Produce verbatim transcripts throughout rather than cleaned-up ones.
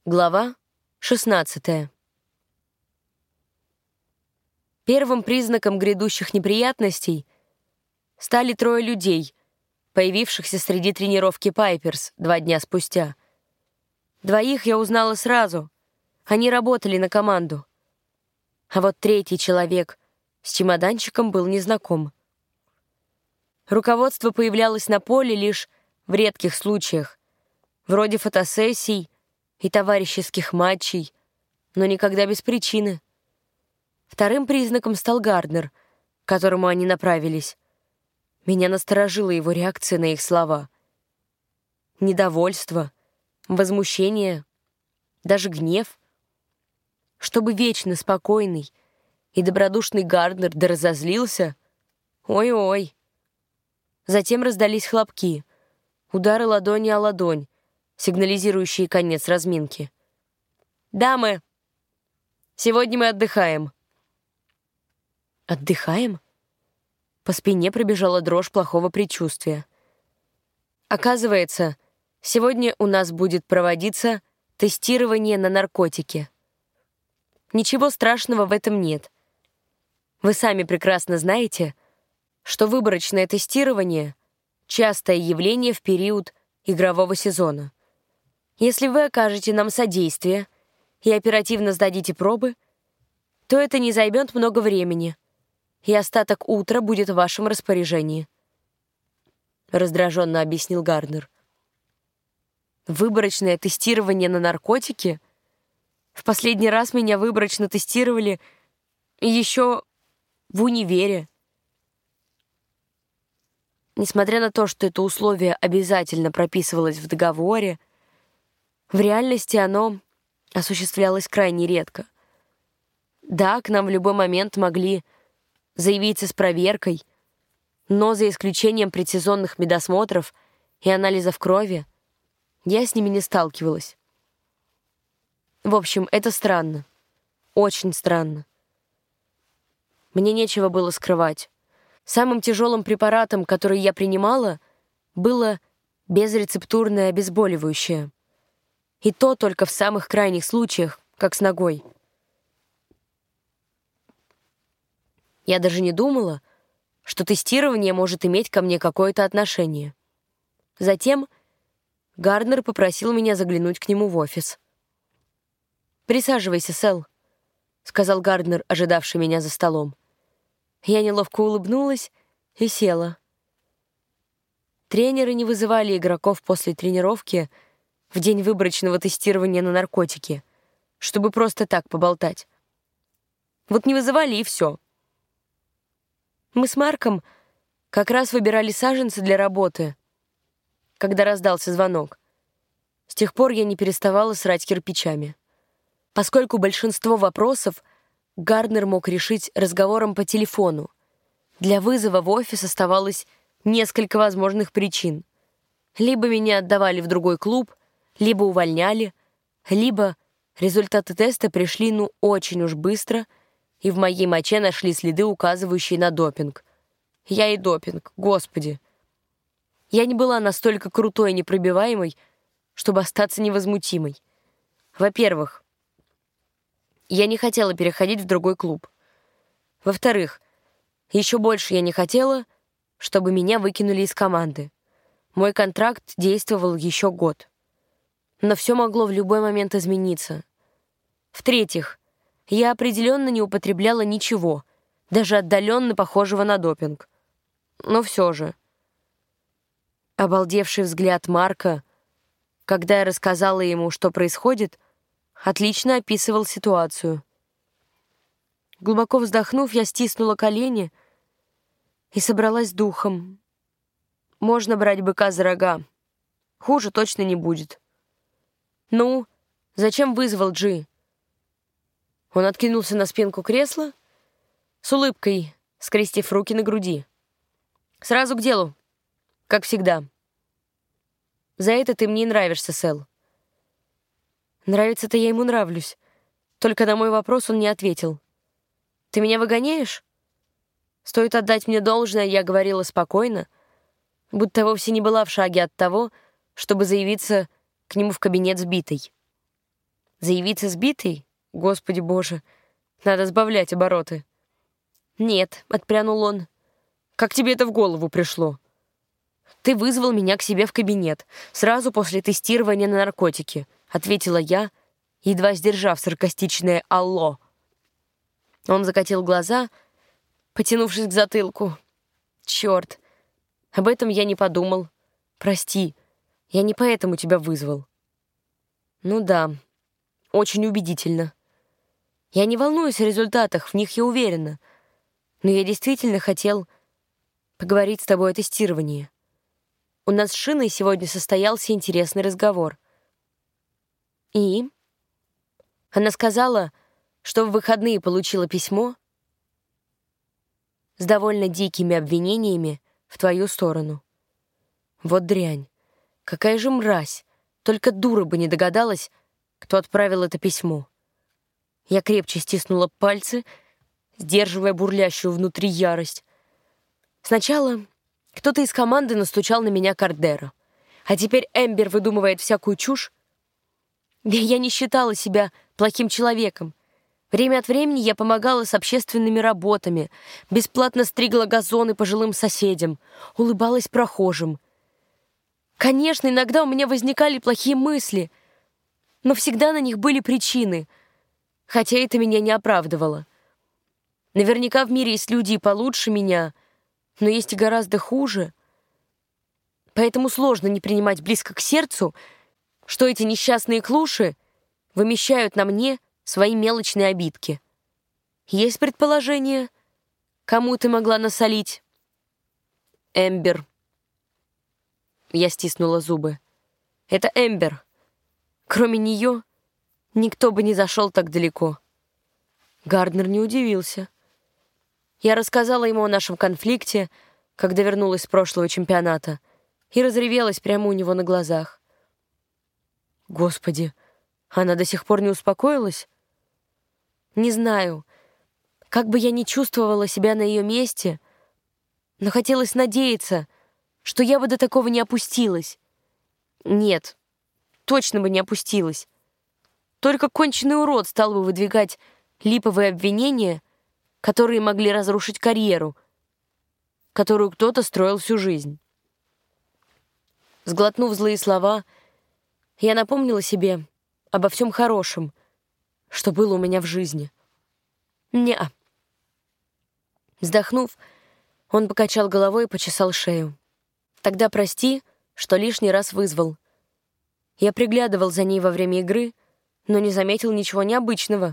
Глава шестнадцатая. Первым признаком грядущих неприятностей стали трое людей, появившихся среди тренировки Пайперс два дня спустя. Двоих я узнала сразу. Они работали на команду. А вот третий человек с чемоданчиком был незнаком. Руководство появлялось на поле лишь в редких случаях, вроде фотосессий и товарищеских матчей, но никогда без причины. Вторым признаком стал Гарднер, к которому они направились. Меня насторожила его реакция на их слова. Недовольство, возмущение, даже гнев. Чтобы вечно спокойный и добродушный Гарднер да разозлился, ой-ой. Затем раздались хлопки, удары ладони о ладонь, сигнализирующие конец разминки. «Дамы, сегодня мы отдыхаем». «Отдыхаем?» По спине пробежала дрожь плохого предчувствия. Оказывается, сегодня у нас будет проводиться тестирование на наркотики. Ничего страшного в этом нет. Вы сами прекрасно знаете, что выборочное тестирование — частое явление в период игрового сезона. Если вы окажете нам содействие и оперативно сдадите пробы, то это не займет много времени, и остаток утра будет в вашем распоряжении», — раздраженно объяснил Гарднер. «Выборочное тестирование на наркотики? В последний раз меня выборочно тестировали еще в универе. Несмотря на то, что это условие обязательно прописывалось в договоре, в реальности оно осуществлялось крайне редко. Да, к нам в любой момент могли заявиться с проверкой, но за исключением предсезонных медосмотров и анализов крови я с ними не сталкивалась. В общем, это странно. Очень странно. Мне нечего было скрывать. Самым тяжелым препаратом, который я принимала, было безрецептурное обезболивающее. И то только в самых крайних случаях, как с ногой. Я даже не думала, что тестирование может иметь ко мне какое-то отношение. Затем Гарднер попросил меня заглянуть к нему в офис. «Присаживайся, Сэл», — сказал Гарднер, ожидавший меня за столом. Я неловко улыбнулась и села. Тренеры не вызывали игроков после тренировки в день выборочного тестирования на наркотики, чтобы просто так поболтать. Вот не вызывали, и все. Мы с Марком как раз выбирали саженцы для работы, когда раздался звонок. С тех пор я не переставала срать кирпичами. Поскольку большинство вопросов Гарднер мог решить разговором по телефону, для вызова в офис оставалось несколько возможных причин. Либо меня отдавали в другой клуб, либо увольняли, либо результаты теста пришли ну очень уж быстро, и в моей моче нашли следы, указывающие на допинг. Я и допинг, господи. Я не была настолько крутой и непробиваемой, чтобы остаться невозмутимой. Во-первых, я не хотела переходить в другой клуб. Во-вторых, еще больше я не хотела, чтобы меня выкинули из команды. Мой контракт действовал еще год. Но все могло в любой момент измениться. В-третьих, я определенно не употребляла ничего, даже отдаленно похожего на допинг. Но все же. Обалдевший взгляд Марка, когда я рассказала ему, что происходит, отлично описывал ситуацию. Глубоко вздохнув, я стиснула колени и собралась с духом. Можно брать быка за рога. Хуже точно не будет. «Ну, зачем вызвал Джи?» Он откинулся на спинку кресла, с улыбкой, скрестив руки на груди. «Сразу к делу, как всегда. За это ты мне нравишься, Сэл». Нравится-то я ему нравлюсь. Только на мой вопрос он не ответил. «Ты меня выгоняешь?» Стоит отдать мне должное, я говорила спокойно, будто вовсе не была в шаге от того, чтобы заявиться к нему в кабинет сбитой. Заявиться сбитой? Господи боже, надо сбавлять обороты. «Нет», — отпрянул он. «Как тебе это в голову пришло?» «Ты вызвал меня к себе в кабинет сразу после тестирования на наркотики», — ответила я, едва сдержав саркастичное «алло». Он закатил глаза, потянувшись к затылку. «Черт, об этом я не подумал. Прости, я не поэтому тебя вызвал». «Ну да, очень убедительно. Я не волнуюсь о результатах, в них я уверена. Но я действительно хотел поговорить с тобой о тестировании. У нас с Шиной сегодня состоялся интересный разговор. И? Она сказала, что в выходные получила письмо с довольно дикими обвинениями в твою сторону. Вот дрянь. Какая же мразь. Только дура бы не догадалась, кто отправил это письмо. Я крепче стиснула пальцы, сдерживая бурлящую внутри ярость. Сначала кто-то из команды настучал на меня Кардеро, а теперь Эмбер выдумывает всякую чушь. Я не считала себя плохим человеком. Время от времени я помогала с общественными работами, бесплатно стригла газоны пожилым соседям, улыбалась прохожим. Конечно, иногда у меня возникали плохие мысли, но всегда на них были причины, хотя это меня не оправдывало. Наверняка в мире есть люди и получше меня, но есть и гораздо хуже. Поэтому сложно не принимать близко к сердцу, что эти несчастные клуши вымещают на мне свои мелочные обидки. Есть предположение, кому ты могла насолить? Эмбер. Я стиснула зубы. Это Эмбер. Кроме нее никто бы не зашел так далеко. Гарднер не удивился. Я рассказала ему о нашем конфликте, когда вернулась с прошлого чемпионата, и разревелась прямо у него на глазах. Господи, она до сих пор не успокоилась? Не знаю, как бы я ни чувствовала себя на ее месте, но хотелось надеяться, что я бы до такого не опустилась. Нет, точно бы не опустилась. Только конченый урод стал бы выдвигать липовые обвинения, которые могли разрушить карьеру, которую кто-то строил всю жизнь. Сглотнув злые слова, я напомнила себе обо всем хорошем, что было у меня в жизни. Не-а. Вздохнув, он покачал головой и почесал шею. Тогда прости, что лишний раз вызвал. Я приглядывал за ней во время игры, но не заметил ничего необычного.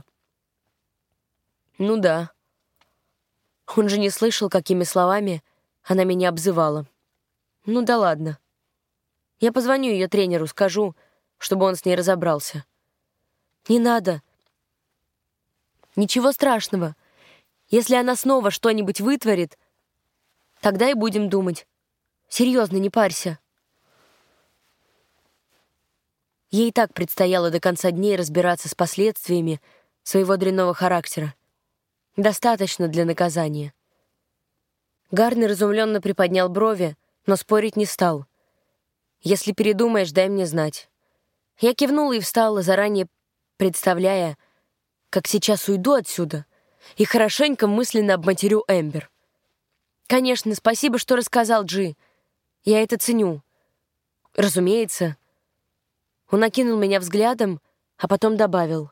Ну да. Он же не слышал, какими словами она меня обзывала. Ну да ладно. Я позвоню ее тренеру, скажу, чтобы он с ней разобрался. Не надо. Ничего страшного. Если она снова что-нибудь вытворит, тогда и будем думать. Серьезно, не парься. Ей и так предстояло до конца дней разбираться с последствиями своего дрянного характера. Достаточно для наказания. Гарнер изумленно приподнял брови, но спорить не стал. «Если передумаешь, дай мне знать». Я кивнула и встала, заранее представляя, как сейчас уйду отсюда и хорошенько мысленно обматерю Эмбер. «Конечно, спасибо, что рассказал, Джи. Я это ценю». «Разумеется». Он окинул меня взглядом, а потом добавил.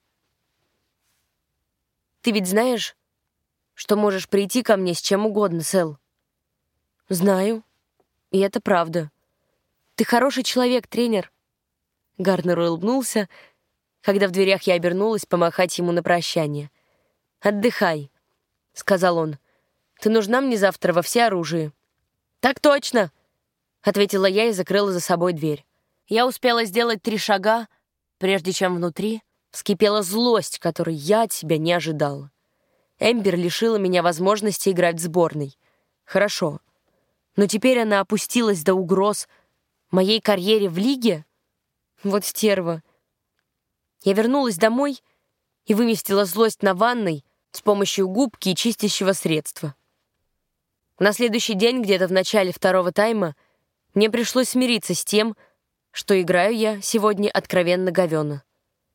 «Ты ведь знаешь, что можешь прийти ко мне с чем угодно, Сэл?» «Знаю. И это правда. Ты хороший человек, тренер». Гарнер улыбнулся, когда в дверях я обернулась помахать ему на прощание. «Отдыхай», — сказал он. «Ты нужна мне завтра во всеоружии». «Так точно», — ответила я и закрыла за собой дверь. Я успела сделать три шага, прежде чем внутри вскипела злость, которой я от себя не ожидала. Эмбер лишила меня возможности играть в сборной. Хорошо. Но теперь она опустилась до угроз моей карьере в лиге? Вот стерва. Я вернулась домой и выместила злость на ванной с помощью губки и чистящего средства. На следующий день, где-то в начале второго тайма, мне пришлось смириться с тем, что играю я сегодня откровенно говёно.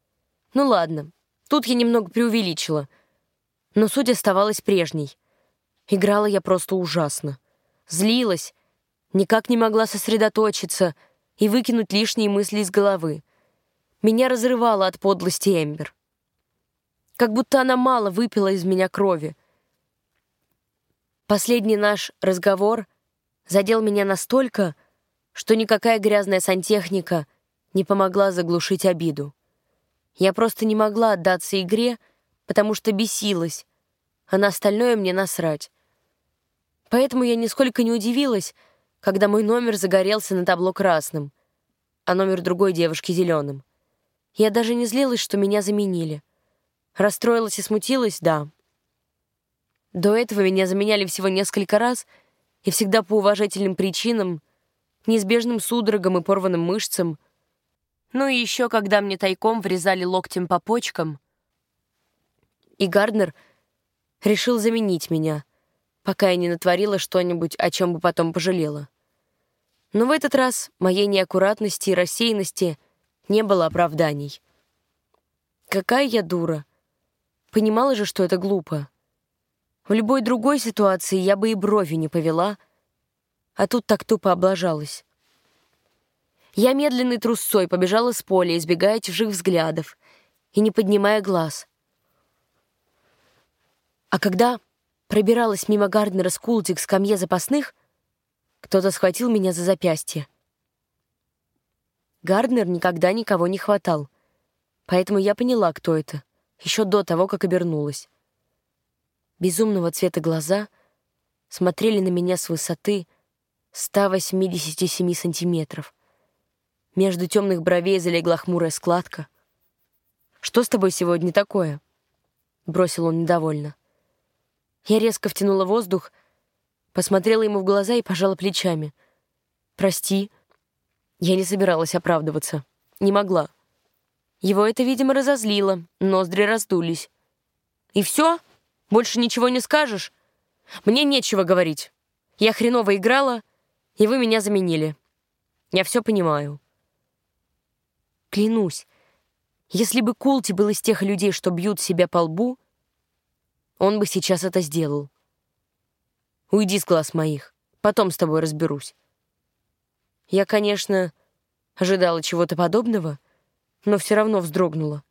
Ну ладно, тут я немного преувеличила, но суть оставалась прежней. Играла я просто ужасно. Злилась, никак не могла сосредоточиться и выкинуть лишние мысли из головы. Меня разрывало от подлости Эмбер. Как будто она мало выпила из меня крови. Последний наш разговор задел меня настолько, что никакая грязная сантехника не помогла заглушить обиду. Я просто не могла отдаться игре, потому что бесилась, а на остальное мне насрать. Поэтому я нисколько не удивилась, когда мой номер загорелся на табло красным, а номер другой девушки — зеленым. Я даже не злилась, что меня заменили. Расстроилась и смутилась, да. До этого меня заменяли всего несколько раз, и всегда по уважительным причинам, неизбежным судорогам и порванным мышцам. Ну и еще, когда мне тайком врезали локтем по почкам, и Гарднер решил заменить меня, пока я не натворила что-нибудь, о чем бы потом пожалела. Но в этот раз моей неаккуратности и рассеянности не было оправданий. Какая я дура. Понимала же, что это глупо. В любой другой ситуации я бы и брови не повела, а тут так тупо облажалась. Я медленной трусцой побежала с поля, избегая чужих взглядов и не поднимая глаз. А когда пробиралась мимо Гарднера с Култи к скамье запасных, кто-то схватил меня за запястье. Гарднер никогда никого не хватал, поэтому я поняла, кто это, еще до того, как обернулась. Безумного цвета глаза смотрели на меня с высоты ста восьмидесяти семи сантиметров. Между темных бровей залегла хмурая складка. «Что с тобой сегодня такое?» — бросил он недовольно. Я резко втянула воздух, посмотрела ему в глаза и пожала плечами. «Прости». Я не собиралась оправдываться. Не могла. Его это, видимо, разозлило, ноздри раздулись. «И все? Больше ничего не скажешь? Мне нечего говорить. Я хреново играла, и вы меня заменили. Я все понимаю». Клянусь, если бы Култи был из тех людей, что бьют себя по лбу, он бы сейчас это сделал. Уйди с глаз моих, потом с тобой разберусь. Я, конечно, ожидала чего-то подобного, но все равно вздрогнула.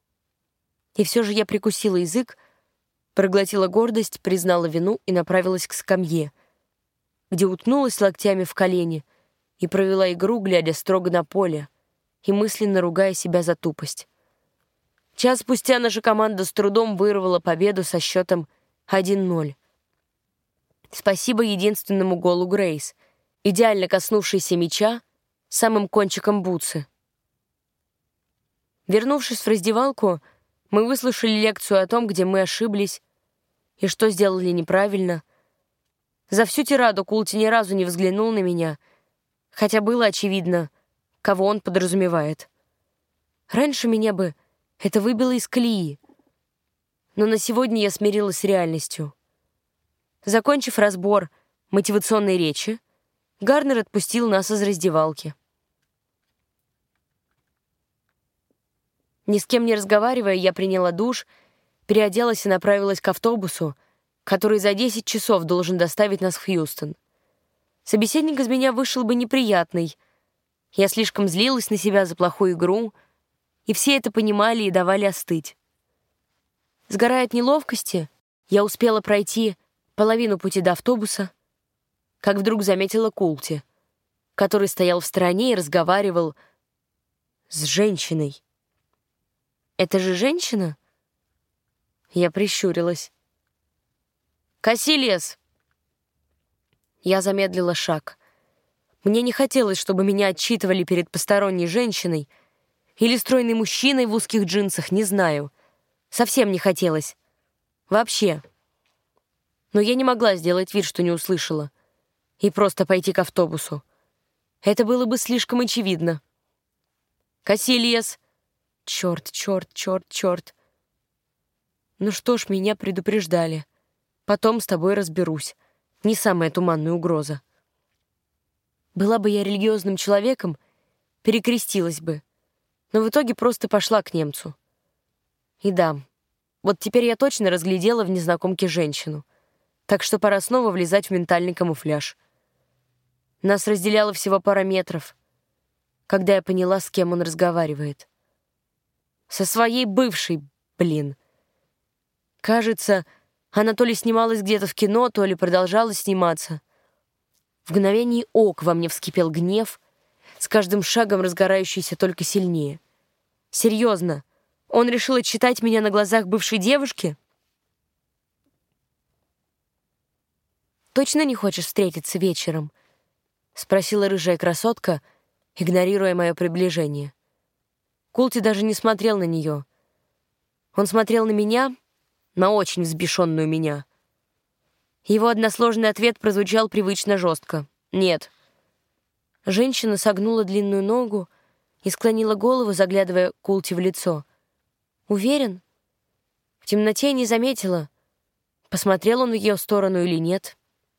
И все же я прикусила язык, проглотила гордость, признала вину и направилась к скамье, где уткнулась локтями в колени и провела игру, глядя строго на поле и мысленно ругая себя за тупость. Час спустя наша команда с трудом вырвала победу со счетом один ноль. Спасибо единственному голу Грейс, идеально коснувшейся мяча самым кончиком бутсы. Вернувшись в раздевалку, мы выслушали лекцию о том, где мы ошиблись и что сделали неправильно. За всю тираду Култи ни разу не взглянул на меня, хотя было очевидно, кого он подразумевает. Раньше меня бы это выбило из колеи, но на сегодня я смирилась с реальностью. Закончив разбор мотивационной речи, Гарнер отпустил нас из раздевалки. Ни с кем не разговаривая, я приняла душ, переоделась и направилась к автобусу, который за десять часов должен доставить нас в Хьюстон. Собеседник из меня вышел бы неприятный. Я слишком злилась на себя за плохую игру, и все это понимали и давали остыть. Сгорая от неловкости, я успела пройти половину пути до автобуса, как вдруг заметила Култи, который стоял в стороне и разговаривал с женщиной. «Это же женщина?» Я прищурилась. «Кассилиас!» Я замедлила шаг. Мне не хотелось, чтобы меня отчитывали перед посторонней женщиной или стройный мужчиной в узких джинсах, не знаю. Совсем не хотелось. Вообще. Но я не могла сделать вид, что не услышала, и просто пойти к автобусу. Это было бы слишком очевидно. «Кассилиас!» Черт, черт, черт, черт. Ну что ж, меня предупреждали. Потом с тобой разберусь. Не самая туманная угроза. Была бы я религиозным человеком, перекрестилась бы, но в итоге просто пошла к немцу. И да, вот теперь я точно разглядела в незнакомке женщину. Так что пора снова влезать в ментальный камуфляж. Нас разделяло всего пара метров, когда я поняла, с кем он разговаривает. Со своей бывшей, блин. Кажется, она то ли снималась где-то в кино, то ли продолжала сниматься. В мгновение ока во мне вскипел гнев, с каждым шагом разгорающийся только сильнее. Серьезно, он решил отчитать меня на глазах бывшей девушки? «Точно не хочешь встретиться вечером?» — спросила рыжая красотка, игнорируя мое приближение. Култи даже не смотрел на нее. Он смотрел на меня, на очень взбешенную меня. Его односложный ответ прозвучал привычно жестко. «Нет». Женщина согнула длинную ногу и склонила голову, заглядывая Култи в лицо. «Уверен?» В темноте я не заметила, посмотрел он в ее сторону или нет.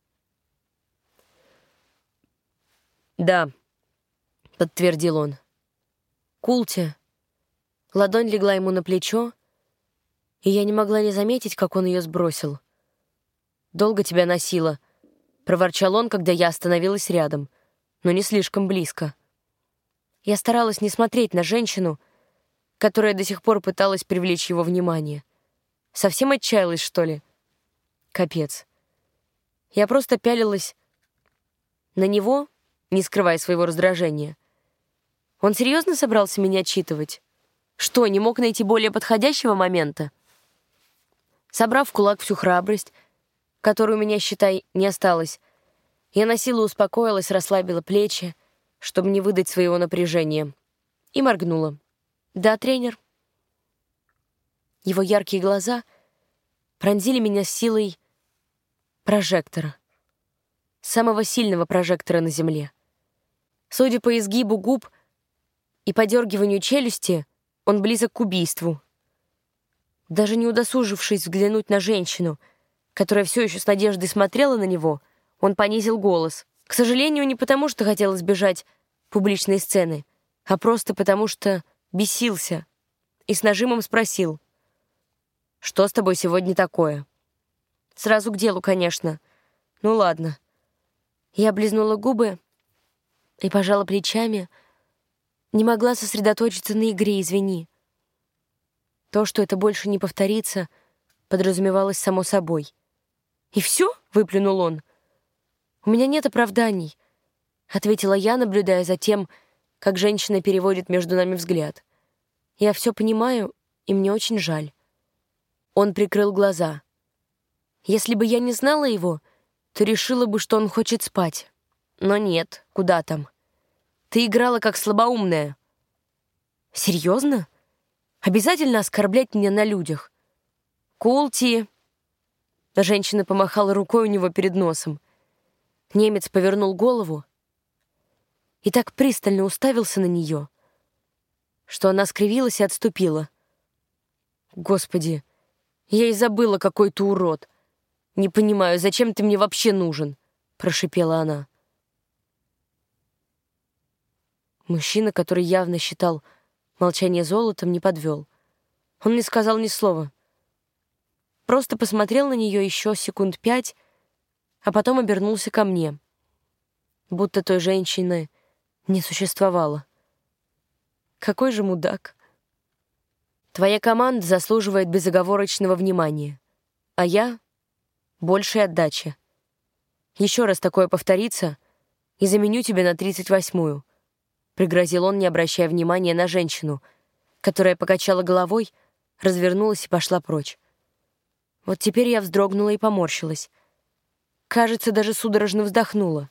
«Да», — подтвердил он. «Култи». Ладонь легла ему на плечо, и я не могла не заметить, как он ее сбросил. «Долго тебя носило», — проворчал он, когда я остановилась рядом, но не слишком близко. Я старалась не смотреть на женщину, которая до сих пор пыталась привлечь его внимание. Совсем отчаялась, что ли? Капец. Я просто пялилась на него, не скрывая своего раздражения. Он серьезно собрался меня отчитывать? Что, не мог найти более подходящего момента? Собрав в кулак всю храбрость, которую у меня, считай, не осталось, я на силу успокоилась, расслабила плечи, чтобы не выдать своего напряжения, и моргнула. «Да, тренер». Его яркие глаза пронзили меня силой прожектора, самого сильного прожектора на Земле. Судя по изгибу губ и подергиванию челюсти, он близок к убийству. Даже не удосужившись взглянуть на женщину, которая все еще с надеждой смотрела на него, он понизил голос. К сожалению, не потому, что хотел избежать публичной сцены, а просто потому, что бесился, и с нажимом спросил: «Что с тобой сегодня такое?» Сразу к делу, конечно. Ну ладно. Я облизнула губы и пожала плечами. Не могла сосредоточиться на игре, извини. То, что это больше не повторится, подразумевалось само собой. «И все?» — выплюнул он. «У меня нет оправданий», — ответила я, наблюдая за тем, как женщина переводит между нами взгляд. «Я все понимаю, и мне очень жаль». Он прикрыл глаза. Если бы я не знала его, то решила бы, что он хочет спать. Но нет, куда там. Ты играла как слабоумная. Серьезно? Обязательно оскорблять меня на людях? Култи. Женщина помахала рукой у него перед носом. Немец повернул голову и так пристально уставился на нее, что она скривилась и отступила. Господи, я и забыла, какой ты урод. Не понимаю, зачем ты мне вообще нужен? Прошипела она. Мужчина, который явно считал молчание золотом, не подвел. Он не сказал ни слова. Просто посмотрел на нее еще секунд пять, а потом обернулся ко мне, будто той женщины не существовало. Какой же мудак. Твоя команда заслуживает безоговорочного внимания, а я — большей отдачи. Еще раз такое повторится, и заменю тебя на тридцать восьмую, пригрозил он, не обращая внимания на женщину, которая покачала головой, развернулась и пошла прочь. Вот теперь я вздрогнула и поморщилась. Кажется, даже судорожно вздохнула.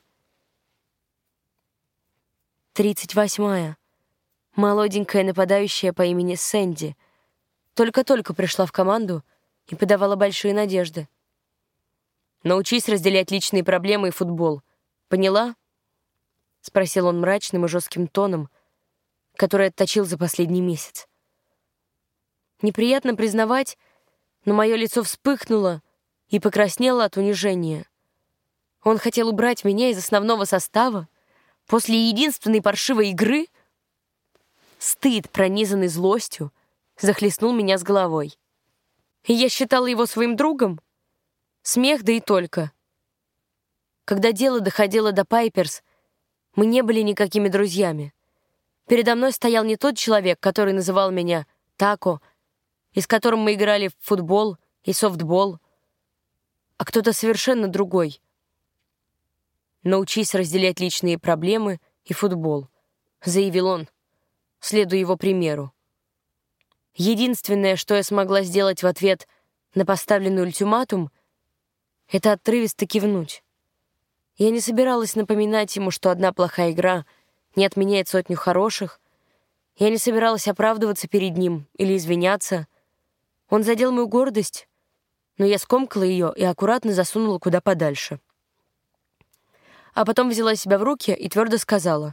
Тридцать восьмая. Молоденькая нападающая по имени Сэнди. Только-только пришла в команду и подавала большие надежды. «Научись разделять личные проблемы и футбол. Поняла?» — спросил он мрачным и жестким тоном, который отточил за последний месяц. Неприятно признавать, но мое лицо вспыхнуло и покраснело от унижения. Он хотел убрать меня из основного состава после единственной паршивой игры? Стыд, пронизанный злостью, захлестнул меня с головой. И я считала его своим другом? Смех, да и только. Когда дело доходило до Пайперс, мы не были никакими друзьями. Передо мной стоял не тот человек, который называл меня Тако, и с которым мы играли в футбол и софтбол, а кто-то совершенно другой. «Научись разделять личные проблемы и футбол», — заявил он, следуя его примеру. Единственное, что я смогла сделать в ответ на поставленный ультиматум, это отрывисто кивнуть. Я не собиралась напоминать ему, что одна плохая игра не отменяет сотню хороших. Я не собиралась оправдываться перед ним или извиняться. Он задел мою гордость, но я скомкала ее и аккуратно засунула куда подальше. А потом взяла себя в руки и твердо сказала: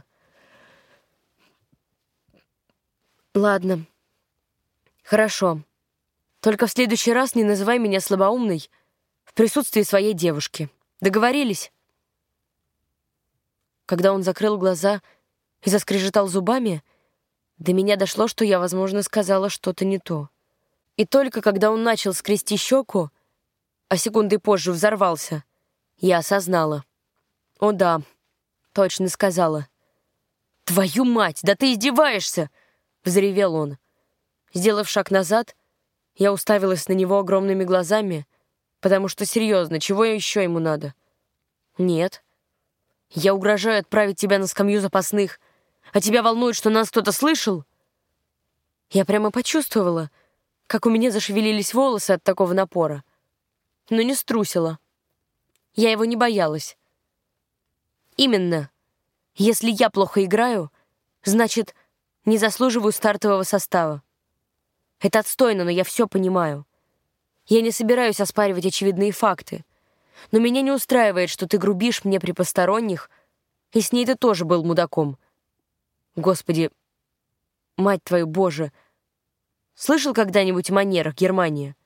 «Ладно, хорошо. Только в следующий раз не называй меня слабоумной в присутствии своей девушки. Договорились?» Когда он закрыл глаза и заскрежетал зубами, до меня дошло, что я, возможно, сказала что-то не то. И только когда он начал скрести щеку, а секундой позже взорвался, я осознала. «О да, точно сказала». «Твою мать, да ты издеваешься!» — взревел он. Сделав шаг назад, я уставилась на него огромными глазами, потому что, серьезно, чего еще ему надо? «Нет. Я угрожаю отправить тебя на скамью запасных, а тебя волнует, что нас кто-то слышал?» Я прямо почувствовала, как у меня зашевелились волосы от такого напора, но не струсила. Я его не боялась. Именно. Если я плохо играю, значит, не заслуживаю стартового состава. Это отстойно, но я все понимаю. Я не собираюсь оспаривать очевидные факты, но меня не устраивает, что ты грубишь мне при посторонних, и с ней ты тоже был мудаком. Господи, мать твою, Боже, слышал когда-нибудь о манерах, Германия?»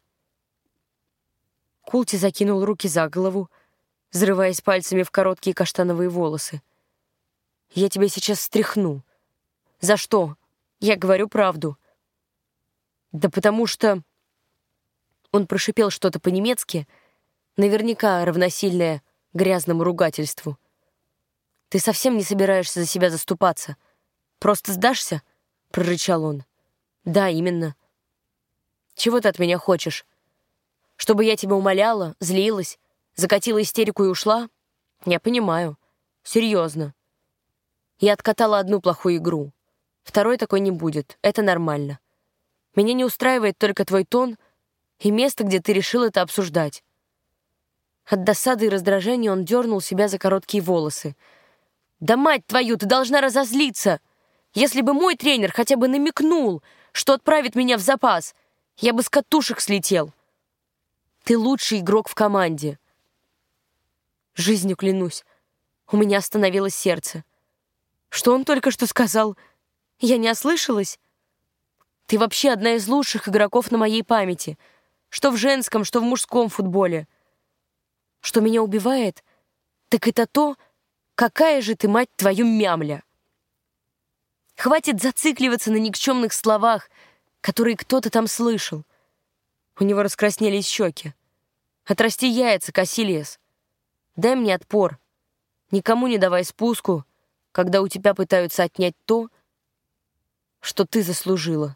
Култи закинул руки за голову, взрываясь пальцами в короткие каштановые волосы. «Я тебя сейчас стряхну». «За что? Я говорю правду». «Да потому что...» Он прошипел что-то по-немецки, наверняка равносильное грязному ругательству. «Ты совсем не собираешься за себя заступаться? Просто сдашься?» — прорычал он. «Да, именно. Чего ты от меня хочешь? Чтобы я тебя умоляла, злилась, закатила истерику и ушла? Я понимаю. Серьезно. Я откатала одну плохую игру. Второй такой не будет. Это нормально. Меня не устраивает только твой тон и место, где ты решил это обсуждать». От досады и раздражения он дернул себя за короткие волосы. «Да мать твою, ты должна разозлиться! Если бы мой тренер хотя бы намекнул, что отправит меня в запас, я бы с катушек слетел. Ты лучший игрок в команде». Жизнью клянусь, у меня остановилось сердце. Что он только что сказал? Я не ослышалась? Ты вообще одна из лучших игроков на моей памяти, что в женском, что в мужском футболе. Что меня убивает, так это то, какая же ты, мать твою, мямля. Хватит зацикливаться на никчемных словах, которые кто-то там слышал. У него раскраснелись щеки. Отрасти яйца, Кассилиес. Дай мне отпор. Никому не давай спуску, когда у тебя пытаются отнять то, что ты заслужила.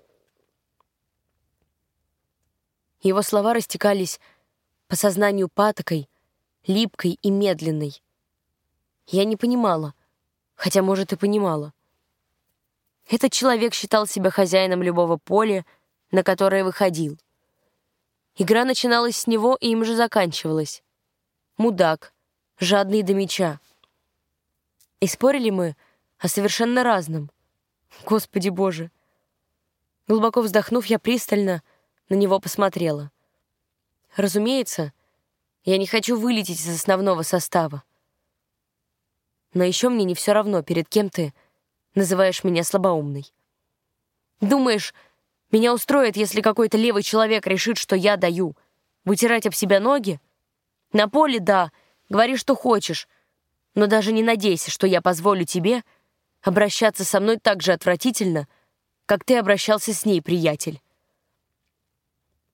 Его слова растекались по сознанию патокой, липкой и медленной. Я не понимала, хотя, может, и понимала. Этот человек считал себя хозяином любого поля, на которое выходил. Игра начиналась с него и им же заканчивалась. Мудак, жадный до мяча. И спорили мы о совершенно разном. Господи Боже! Глубоко вздохнув, я пристально на него посмотрела. Разумеется, я не хочу вылететь из основного состава. Но еще мне не все равно, перед кем ты называешь меня слабоумной. Думаешь, меня устроит, если какой-то левый человек решит, что я даю вытирать об себя ноги? На поле — да, говори, что хочешь, но даже не надейся, что я позволю тебе обращаться со мной так же отвратительно, как ты обращался с ней, приятель.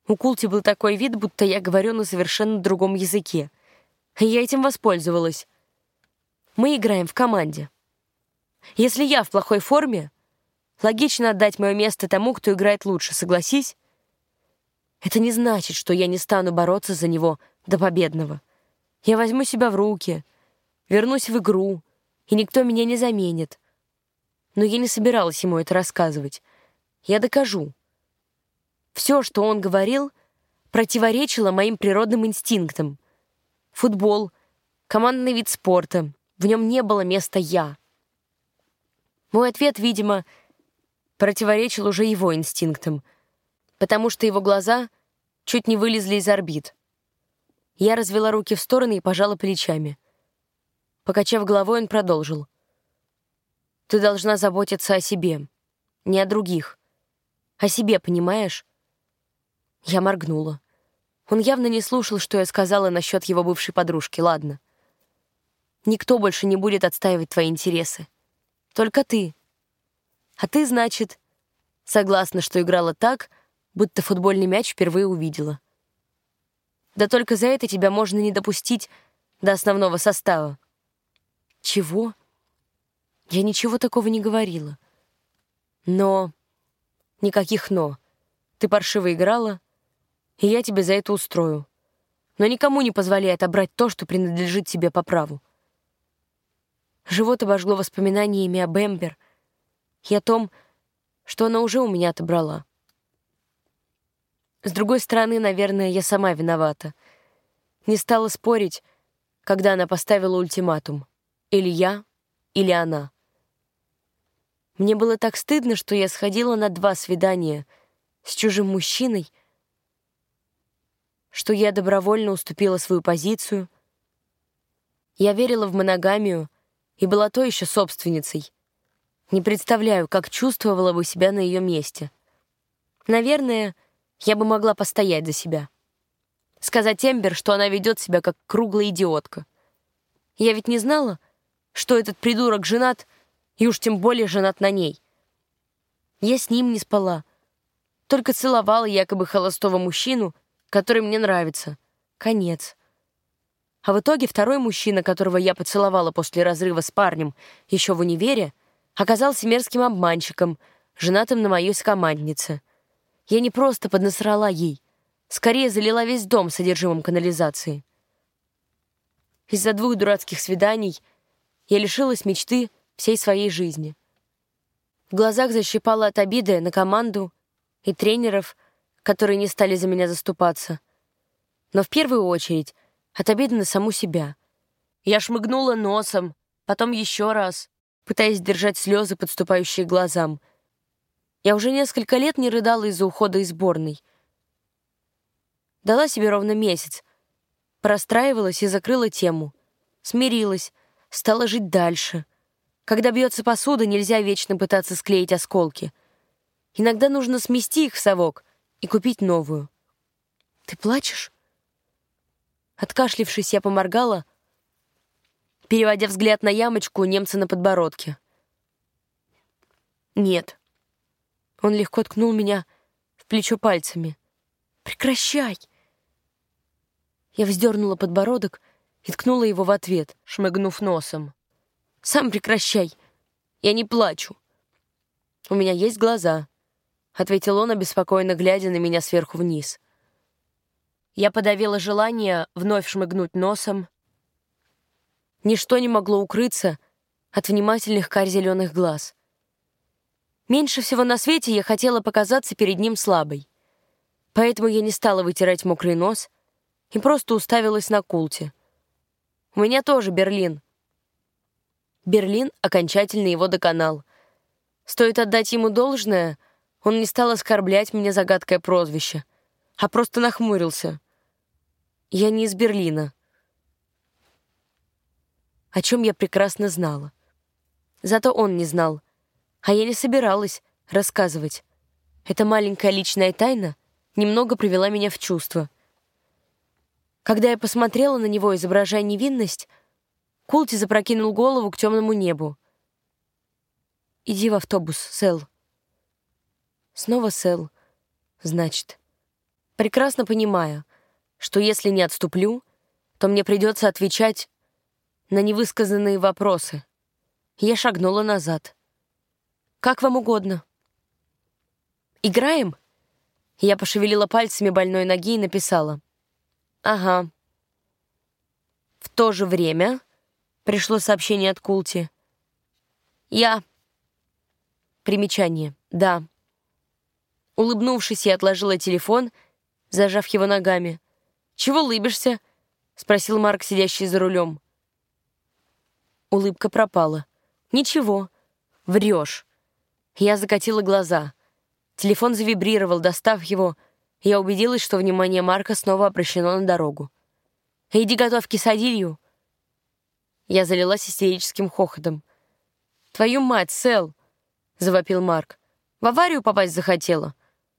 У Култи был такой вид, будто я говорю на совершенно другом языке. Я этим воспользовалась. Мы играем в команде. Если я в плохой форме, логично отдать мое место тому, кто играет лучше, согласись? Это не значит, что я не стану бороться за него до победного. Я возьму себя в руки, вернусь в игру, и никто меня не заменит. Но я не собиралась ему это рассказывать. Я докажу. Все, что он говорил, противоречило моим природным инстинктам. Футбол, командный вид спорта, в нем не было места «я». Мой ответ, видимо, противоречил уже его инстинктам, потому что его глаза чуть не вылезли из орбит. Я развела руки в стороны и пожала плечами. Покачав головой, он продолжил. «Ты должна заботиться о себе, не о других. О себе, понимаешь?» Я моргнула. Он явно не слушал, что я сказала насчет его бывшей подружки. Ладно. Никто больше не будет отстаивать твои интересы. Только ты. А ты, значит, согласна, что играла так, будто футбольный мяч впервые увидела. Да только за это тебя можно не допустить до основного состава. Чего? Я ничего такого не говорила. Но... Никаких «но». Ты паршиво играла, и я тебе за это устрою. Но никому не позволяй отобрать то, что принадлежит тебе по праву. Живот обожгло воспоминаниями об Эмбер и о том, что она уже у меня отобрала. С другой стороны, наверное, я сама виновата. Не стала спорить, когда она поставила ультиматум. Или я, или она. Мне было так стыдно, что я сходила на два свидания с чужим мужчиной, что я добровольно уступила свою позицию. Я верила в моногамию и была той еще собственницей. Не представляю, как чувствовала бы себя на ее месте. Наверное, я бы могла постоять за себя. Сказать Эмбер, что она ведет себя как круглая идиотка. Я ведь не знала, что этот придурок женат, и уж тем более женат на ней. Я с ним не спала, только целовала якобы холостого мужчину, который мне нравится. Конец. А в итоге второй мужчина, которого я поцеловала после разрыва с парнем еще в универе, оказался мерзким обманщиком, женатым на моей скоманднице. Я не просто поднасрала ей, скорее залила весь дом содержимым канализации. Из-за двух дурацких свиданий я лишилась мечты всей своей жизни. В глазах защипала от обиды на команду и тренеров, которые не стали за меня заступаться. Но в первую очередь от обиды на саму себя. Я шмыгнула носом, потом еще раз, пытаясь держать слезы, подступающие к глазам. Я уже несколько лет не рыдала из-за ухода из сборной. Дала себе ровно месяц, простраивалась и закрыла тему. Смирилась, стала жить дальше. Когда бьется посуда, нельзя вечно пытаться склеить осколки. Иногда нужно смести их в совок и купить новую. «Ты плачешь?» Откашлившись, я поморгала, переводя взгляд на ямочку у немца на подбородке. «Нет». Он легко ткнул меня в плечо пальцами. «Прекращай!» Я вздернула подбородок и ткнула его в ответ, шмыгнув носом. «Сам прекращай! Я не плачу!» «У меня есть глаза», — ответил он, обеспокоенно глядя на меня сверху вниз. Я подавила желание вновь шмыгнуть носом. Ничто не могло укрыться от внимательных карь-зеленых глаз. Меньше всего на свете я хотела показаться перед ним слабой. Поэтому я не стала вытирать мокрый нос и просто уставилась на Култи. У меня тоже Берлин. Берлин окончательно его доконал. Стоит отдать ему должное, он не стал оскорблять мне за гадкое прозвище, а просто нахмурился. Я не из Берлина. О чем я прекрасно знала. Зато он не знал, а я не собиралась рассказывать. Эта маленькая личная тайна немного привела меня в чувство. Когда я посмотрела на него, изображая невинность, Култи запрокинул голову к темному небу. «Иди в автобус, Сэл». Снова Сэл, значит. прекрасно понимая, что если не отступлю, то мне придется отвечать на невысказанные вопросы. Я шагнула назад. «Как вам угодно». «Играем?» Я пошевелила пальцами больной ноги и написала. «Ага». В то же время пришло сообщение от Култи. «Я». Примечание. «Да». Улыбнувшись, я отложила телефон, зажав его ногами. «Чего улыбишься?» — спросил Марк, сидящий за рулем. Улыбка пропала. «Ничего. Врешь». Я закатила глаза. Телефон завибрировал. Достав его, я убедилась, что внимание Марка снова обращено на дорогу. «Иди готовь кисадилью». Я залилась истерическим хохотом. «Твою мать, Сэл!» — завопил Марк. «В аварию попасть захотела?»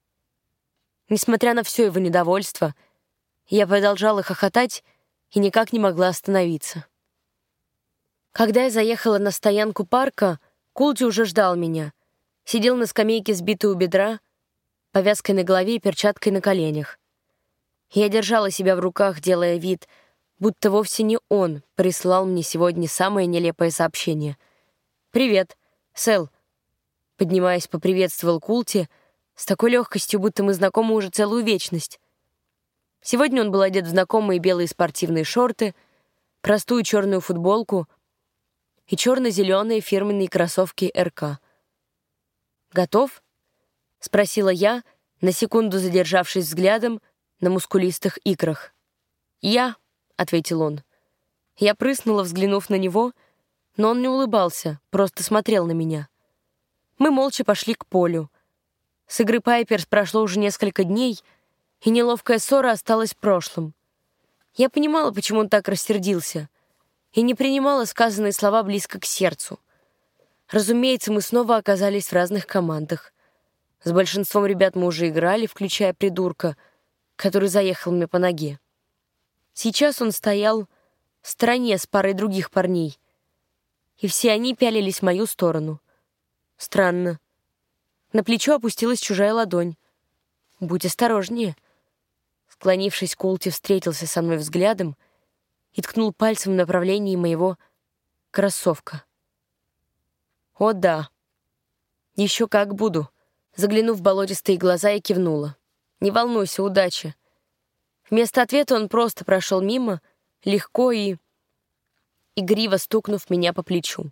Несмотря на все его недовольство, я продолжала хохотать и никак не могла остановиться. Когда я заехала на стоянку парка, Култи уже ждал меня. Сидел на скамейке, сбитый у бедра, повязкой на голове и перчаткой на коленях. Я держала себя в руках, делая вид, будто вовсе не он прислал мне сегодня самое нелепое сообщение. «Привет, Сэл», — поднимаясь, поприветствовал Култи с такой легкостью, будто мы знакомы уже целую вечность. Сегодня он был одет в знакомые белые спортивные шорты, простую черную футболку и черно-зеленые фирменные кроссовки эр ка. «Готов?» — спросила я, на секунду задержавшись взглядом на мускулистых икрах. «Я», — ответил он. Я прыснула, взглянув на него, но он не улыбался, просто смотрел на меня. Мы молча пошли к полю. С игры Пайперс прошло уже несколько дней, и неловкая ссора осталась в прошлом. Я понимала, почему он так рассердился, и не принимала сказанные слова близко к сердцу. Разумеется, мы снова оказались в разных командах. С большинством ребят мы уже играли, включая придурка, который заехал мне по ноге. Сейчас он стоял в стороне с парой других парней, и все они пялились в мою сторону. Странно. На плечо опустилась чужая ладонь. «Будь осторожнее». Склонившись, Култи встретился со мной взглядом и ткнул пальцем в направлении моего кроссовка. «О, да. Еще как буду». Заглянув в болотистые глаза, я кивнула. «Не волнуйся, удачи». Вместо ответа он просто прошел мимо, легко и игриво стукнув меня по плечу.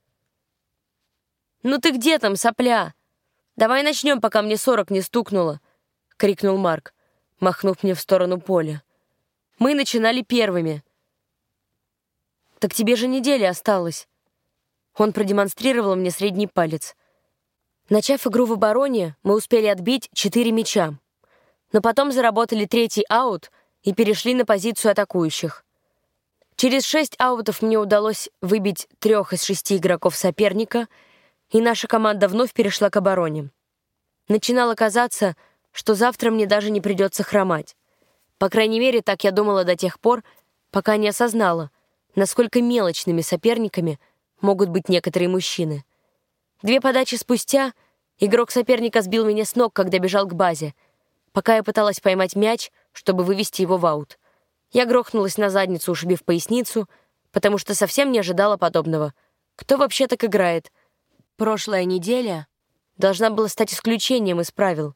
«Ну ты где там, сопля? Давай начнем, пока мне сорок не стукнуло», — крикнул Марк, махнув мне в сторону поля. «Мы начинали первыми». «Так тебе же неделя осталась». Он продемонстрировал мне средний палец. Начав игру в обороне, мы успели отбить четыре мяча, но потом заработали третий аут и перешли на позицию атакующих. Через шесть аутов мне удалось выбить трех из шести игроков соперника, и наша команда вновь перешла к обороне. Начинало казаться, что завтра мне даже не придется хромать. По крайней мере, так я думала до тех пор, пока не осознала, насколько мелочными соперниками могут быть некоторые мужчины. Две подачи спустя игрок соперника сбил меня с ног, когда бежал к базе, пока я пыталась поймать мяч, чтобы вывести его в аут. Я грохнулась на задницу, ушибив поясницу, потому что совсем не ожидала подобного. Кто вообще так играет? Прошлая неделя должна была стать исключением из правил.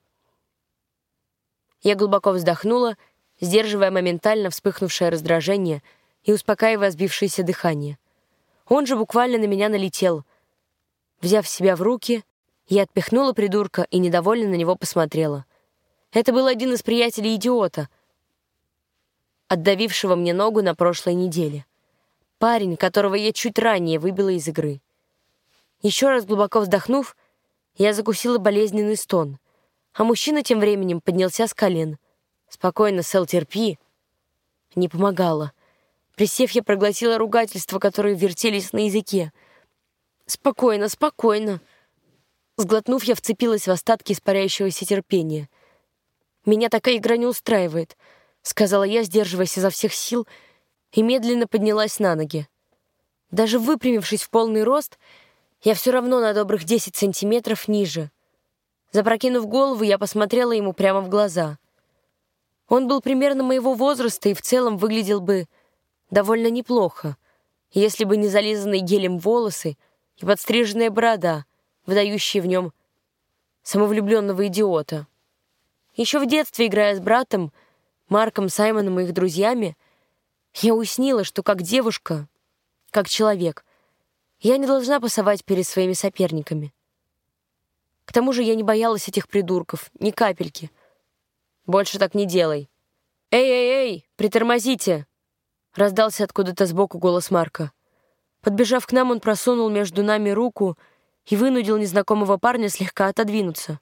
Я глубоко вздохнула, сдерживая моментально вспыхнувшее раздражение и успокаивая сбившееся дыхание. Он же буквально на меня налетел. Взяв себя в руки, я отпихнула придурка и недовольно на него посмотрела. Это был один из приятелей идиота, отдавившего мне ногу на прошлой неделе. Парень, которого я чуть ранее выбила из игры. Еще раз глубоко вздохнув, я закусила болезненный стон, а мужчина тем временем поднялся с колен. «Спокойно, Сэл, терпи». Не помогало. Присев, я проглотила ругательства, которые вертелись на языке. «Спокойно, спокойно». Сглотнув, я вцепилась в остатки испаряющегося терпения. «Меня такая игра не устраивает», — сказала я, сдерживаясь изо всех сил, и медленно поднялась на ноги. Даже выпрямившись в полный рост, я все равно на добрых десять сантиметров ниже. Запрокинув голову, я посмотрела ему прямо в глаза. Он был примерно моего возраста и в целом выглядел бы довольно неплохо, если бы не зализанные гелем волосы и подстриженная борода, выдающие в нем самовлюбленного идиота. Еще в детстве, играя с братом, Марком, Саймоном и их друзьями, я уяснила, что как девушка, как человек, я не должна пасовать перед своими соперниками. К тому же я не боялась этих придурков, ни капельки. «Больше так не делай». «Эй-эй-эй, притормозите!» Раздался откуда-то сбоку голос Марка. Подбежав к нам, он просунул между нами руку и вынудил незнакомого парня слегка отодвинуться.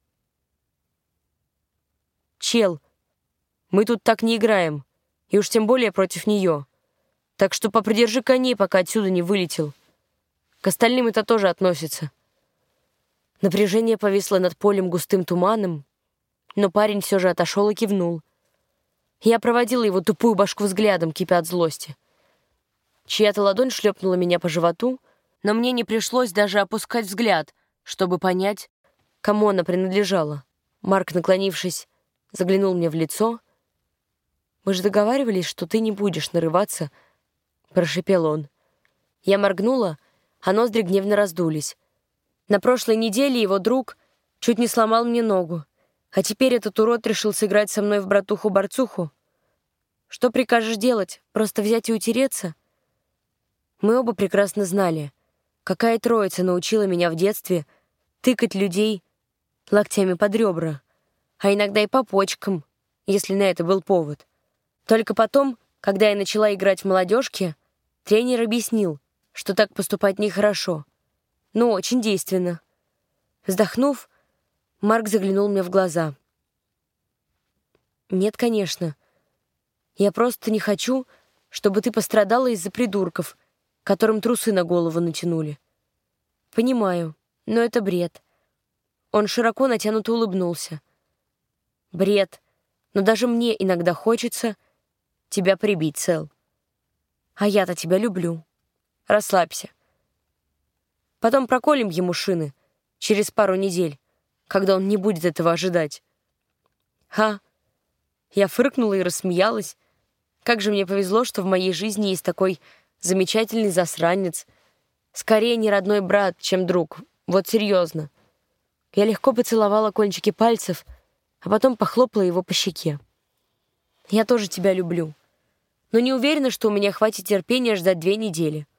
«Чел, мы тут так не играем, и уж тем более против нее. Так что попридержи коней, пока отсюда не вылетел. К остальным это тоже относится». Напряжение повисло над полем густым туманом, но парень все же отошел и кивнул. Я проводила его тупую башку взглядом, кипя от злости. Чья-то ладонь шлепнула меня по животу, но мне не пришлось даже опускать взгляд, чтобы понять, кому она принадлежала. Марк, наклонившись, заглянул мне в лицо. «Мы же договаривались, что ты не будешь нарываться», — прошипел он. Я моргнула, а ноздри гневно раздулись. На прошлой неделе его друг чуть не сломал мне ногу, а теперь этот урод решил сыграть со мной в братуху-борцуху. Что прикажешь делать? Просто взять и утереться? Мы оба прекрасно знали, какая троица научила меня в детстве тыкать людей локтями под ребра, а иногда и по почкам, если на это был повод. Только потом, когда я начала играть в молодежке, тренер объяснил, что так поступать нехорошо, но очень действенно. Вздохнув, Марк заглянул мне в глаза. «Нет, конечно. Я просто не хочу, чтобы ты пострадала из-за придурков, которым трусы на голову натянули. Понимаю, но это бред». Он широко натянуто улыбнулся. «Бред, но даже мне иногда хочется тебя прибить, Сэл. А я-то тебя люблю. Расслабься. Потом проколем ему шины через пару недель, когда он не будет этого ожидать». «Ха!» Я фыркнула и рассмеялась. Как же мне повезло, что в моей жизни есть такой замечательный засранец. Скорее не родной брат, чем друг. Вот серьезно. Я легко поцеловала кончики пальцев, а потом похлопала его по щеке. «Я тоже тебя люблю, но не уверена, что у меня хватит терпения ждать две недели».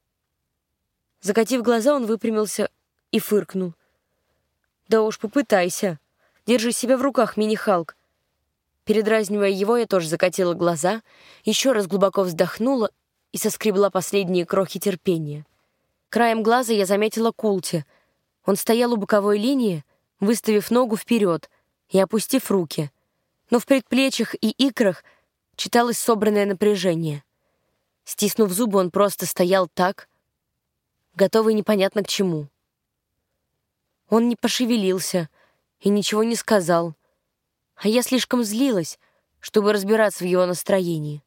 Закатив глаза, он выпрямился и фыркнул. «Да уж, попытайся. Держи себя в руках, мини-Халк». Передразнивая его, я тоже закатила глаза, еще раз глубоко вздохнула и соскребла последние крохи терпения. Краем глаза я заметила Култи. Он стоял у боковой линии, выставив ногу вперед и опустив руки. Но в предплечьях и икрах читалось собранное напряжение. Стиснув зубы, он просто стоял так, готовый непонятно к чему. Он не пошевелился и ничего не сказал, а я слишком злилась, чтобы разбираться в его настроении.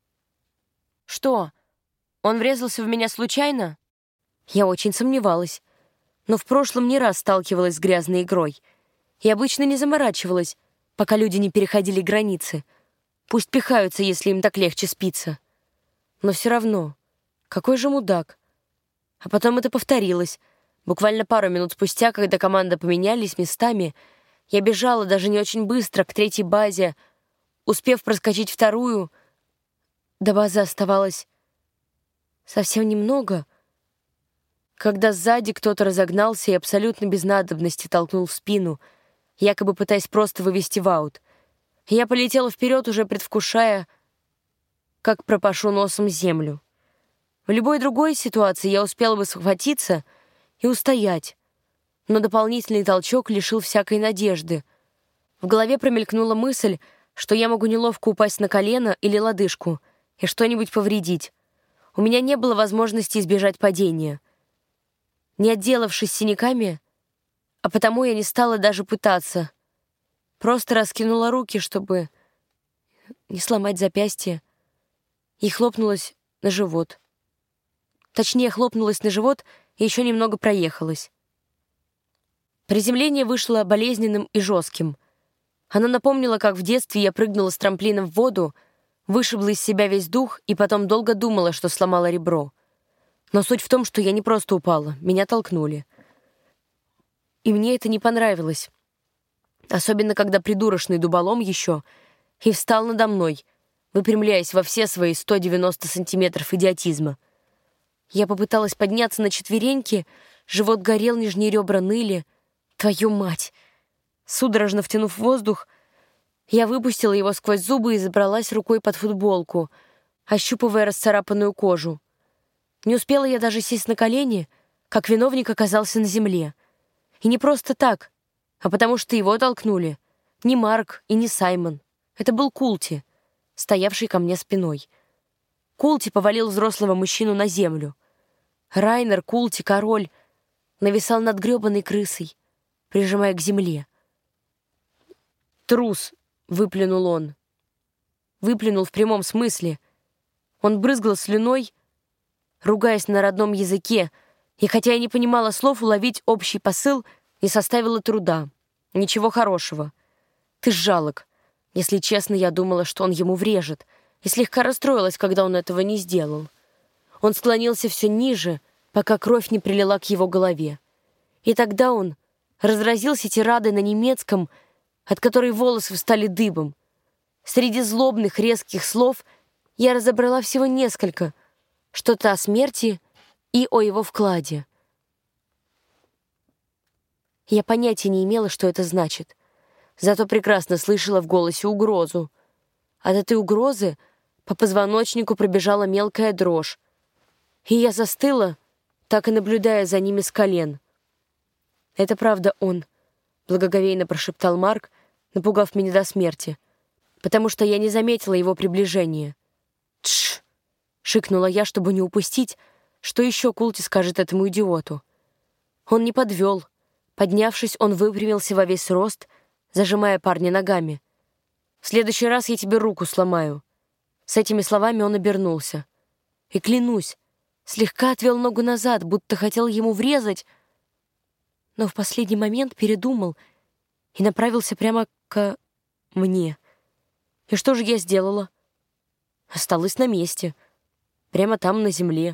«Что, он врезался в меня случайно?» Я очень сомневалась, но в прошлом не раз сталкивалась с грязной игрой и обычно не заморачивалась, пока люди не переходили границы. Пусть пихаются, если им так легче спится. Но все равно, какой же мудак. А потом это повторилось. Буквально пару минут спустя, когда команды поменялись местами, я бежала даже не очень быстро к третьей базе, успев проскочить вторую. До базы оставалось совсем немного, когда сзади кто-то разогнался и абсолютно без надобности толкнул в спину, якобы пытаясь просто вывести в аут. Я полетела вперед, уже предвкушая, как пропашу носом землю. В любой другой ситуации я успела бы схватиться и устоять, но дополнительный толчок лишил всякой надежды. В голове промелькнула мысль, что я могу неловко упасть на колено или лодыжку и что-нибудь повредить. У меня не было возможности избежать падения. Не отделавшись синяками, а потому я не стала даже пытаться. Просто раскинула руки, чтобы не сломать запястье, и хлопнулась на живот. Точнее, хлопнулась на живот и еще немного проехалась. Приземление вышло болезненным и жестким. Она напомнила, как в детстве я прыгнула с трамплина в воду, вышибла из себя весь дух и потом долго думала, что сломала ребро. Но суть в том, что я не просто упала, меня толкнули. И мне это не понравилось. Особенно, когда придурочный дуболом еще и встал надо мной, выпрямляясь во все свои сто девяносто сантиметров идиотизма. Я попыталась подняться на четвереньки, живот горел, нижние ребра ныли. Твою мать! Судорожно втянув воздух, я выпустила его сквозь зубы и забралась рукой под футболку, ощупывая расцарапанную кожу. Не успела я даже сесть на колени, как виновник оказался на земле. И не просто так, а потому что его толкнули. Не Марк и не Саймон. Это был Култи, стоявший ко мне спиной. Култи повалил взрослого мужчину на землю. Райнер, Култи, король, нависал над грёбаной крысой, прижимая к земле. «Трус!» — выплюнул он. Выплюнул в прямом смысле. Он брызгал слюной, ругаясь на родном языке, и хотя я не понимала слов, уловить общий посыл не составило труда. Ничего хорошего. Ты жалок. Если честно, я думала, что он ему врежет, и слегка расстроилась, когда он этого не сделал. Он склонился все ниже, пока кровь не прилила к его голове. И тогда он разразился тирадой на немецком, от которой волосы встали дыбом. Среди злобных, резких слов я разобрала всего несколько, что-то о смерти и о его вкладе. Я понятия не имела, что это значит, зато прекрасно слышала в голосе угрозу. От этой угрозы по позвоночнику пробежала мелкая дрожь, и я застыла, так и наблюдая за ними с колен. «Это правда он», — благоговейно прошептал Марк, напугав меня до смерти, потому что я не заметила его приближения. «Тш!» — шикнула я, чтобы не упустить, что еще Култи скажет этому идиоту. Он не подвел. Поднявшись, он выпрямился во весь рост, зажимая парня ногами. «В следующий раз я тебе руку сломаю». С этими словами он обернулся. И, клянусь, слегка отвел ногу назад, будто хотел ему врезать, но в последний момент передумал и направился прямо к мне. И что же я сделала? Осталась на месте, прямо там, на земле.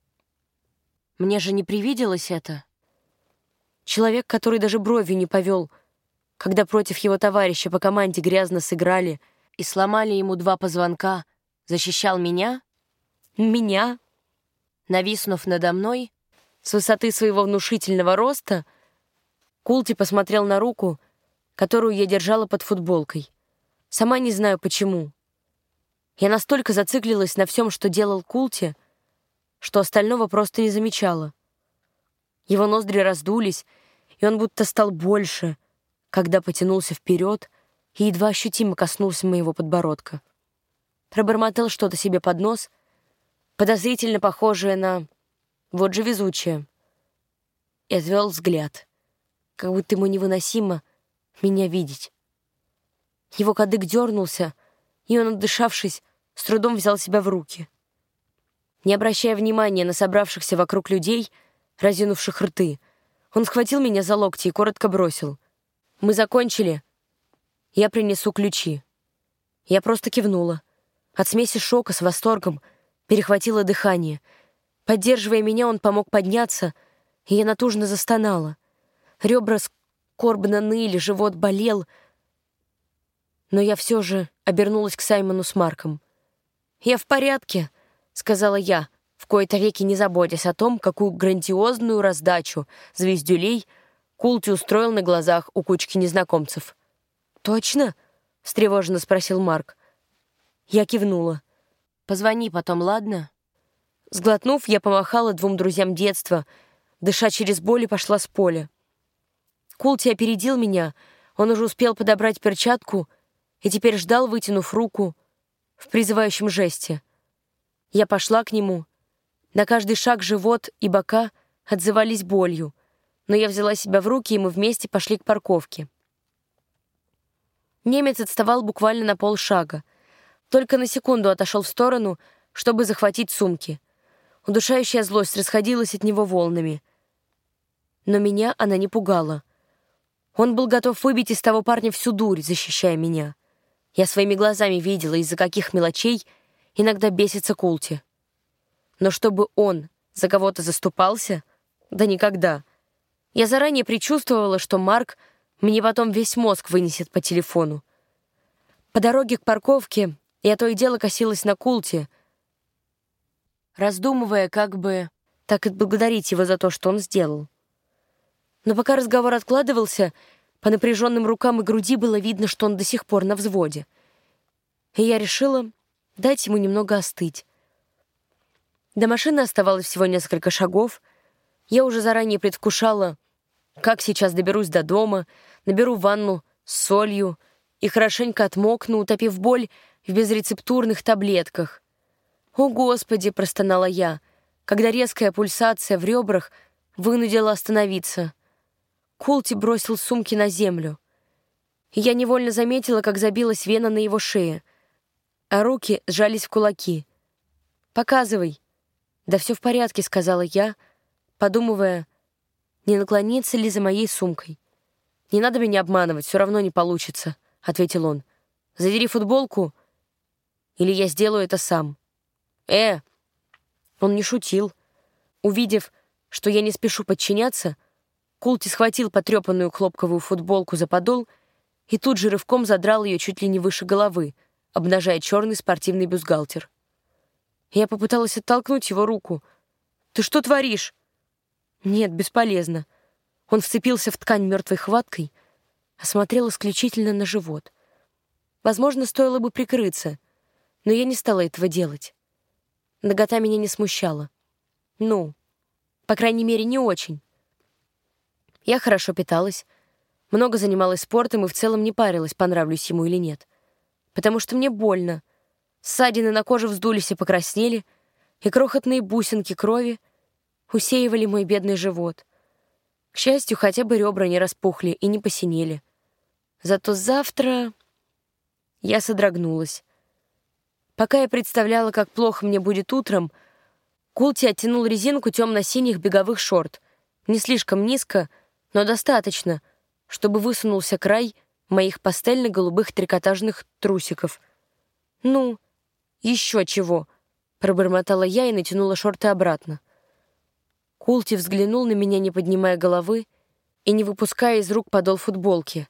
Мне же не привиделось это. Человек, который даже бровью не повел, когда против его товарища по команде грязно сыграли и сломали ему два позвонка, защищал меня? Меня? Нависнув надо мной, с высоты своего внушительного роста, Култи посмотрел на руку, которую я держала под футболкой. Сама не знаю почему. Я настолько зациклилась на всем, что делал Култи, что остального просто не замечала. Его ноздри раздулись, и он будто стал больше, когда потянулся вперед и едва ощутимо коснулся моего подбородка. Пробормотал что-то себе под нос, подозрительно похожее на «вот же везучая», и отвел взгляд, как будто ему невыносимо меня видеть. Его кадык дернулся, и он, отдышавшись, с трудом взял себя в руки. Не обращая внимания на собравшихся вокруг людей, разинувших рты, он схватил меня за локти и коротко бросил: «Мы закончили. Я принесу ключи». Я просто кивнула. От смеси шока с восторгом перехватило дыхание. Поддерживая меня, он помог подняться, и я натужно застонала. Ребра скорбно ныли, живот болел, но я все же обернулась к Саймону с Марком. «Я в порядке», — сказала я, в кои-то веки не заботясь о том, какую грандиозную раздачу звездюлей Култи устроил на глазах у кучки незнакомцев. «Точно?» — встревоженно спросил Марк. Я кивнула. «Позвони потом, ладно?» Сглотнув, я помахала двум друзьям детства, дыша через боль, и пошла с поля. Култи опередил меня, он уже успел подобрать перчатку и теперь ждал, вытянув руку в призывающем жесте. Я пошла к нему. На каждый шаг живот и бока отзывались болью, но я взяла себя в руки, и мы вместе пошли к парковке. Немец отставал буквально на полшага. Только на секунду отошел в сторону, чтобы захватить сумки. Удушающая злость расходилась от него волнами. Но меня она не пугала. Он был готов выбить из того парня всю дурь, защищая меня. Я своими глазами видела, из-за каких мелочей иногда бесится Култи. Но чтобы он за кого-то заступался, да никогда. Я заранее предчувствовала, что Марк мне потом весь мозг вынесет по телефону. По дороге к парковке я то и дело косилась на Култи, раздумывая, как бы так отблагодарить его за то, что он сделал. Но пока разговор откладывался, по напряженным рукам и груди было видно, что он до сих пор на взводе. И я решила дать ему немного остыть. До машины оставалось всего несколько шагов. Я уже заранее предвкушала, как сейчас доберусь до дома, наберу ванну с солью и хорошенько отмокну, утопив боль в безрецептурных таблетках. «О, Господи!» — простонала я, когда резкая пульсация в ребрах вынудила остановиться. Култи бросил сумки на землю. И я невольно заметила, как забилась вена на его шее, а руки сжались в кулаки. «Показывай». «Да все в порядке», — сказала я, подумывая, не наклониться ли за моей сумкой. «Не надо меня обманывать, все равно не получится», — ответил он. «Задери футболку, или я сделаю это сам». «Э!» Он не шутил. Увидев, что я не спешу подчиняться, Култи схватил потрепанную хлопковую футболку за подол и тут же рывком задрал ее чуть ли не выше головы, обнажая черный спортивный бюстгальтер. Я попыталась оттолкнуть его руку. «Ты что творишь?» «Нет, бесполезно». Он вцепился в ткань мертвой хваткой, а смотрел исключительно на живот. Возможно, стоило бы прикрыться, но я не стала этого делать. Нагота меня не смущала. Ну, по крайней мере, не очень. Я хорошо питалась, много занималась спортом и в целом не парилась, понравлюсь ему или нет. Потому что мне больно. Ссадины на коже вздулись и покраснели, и крохотные бусинки крови усеивали мой бедный живот. К счастью, хотя бы ребра не распухли и не посинели. Зато завтра я содрогнулась. Пока я представляла, как плохо мне будет утром, Култи оттянул резинку темно-синих беговых шорт. Не слишком низко, но достаточно, чтобы высунулся край моих пастельно-голубых трикотажных трусиков. «Ну, еще чего!» — пробормотала я и натянула шорты обратно. Култи взглянул на меня, не поднимая головы и не выпуская из рук подол футболки.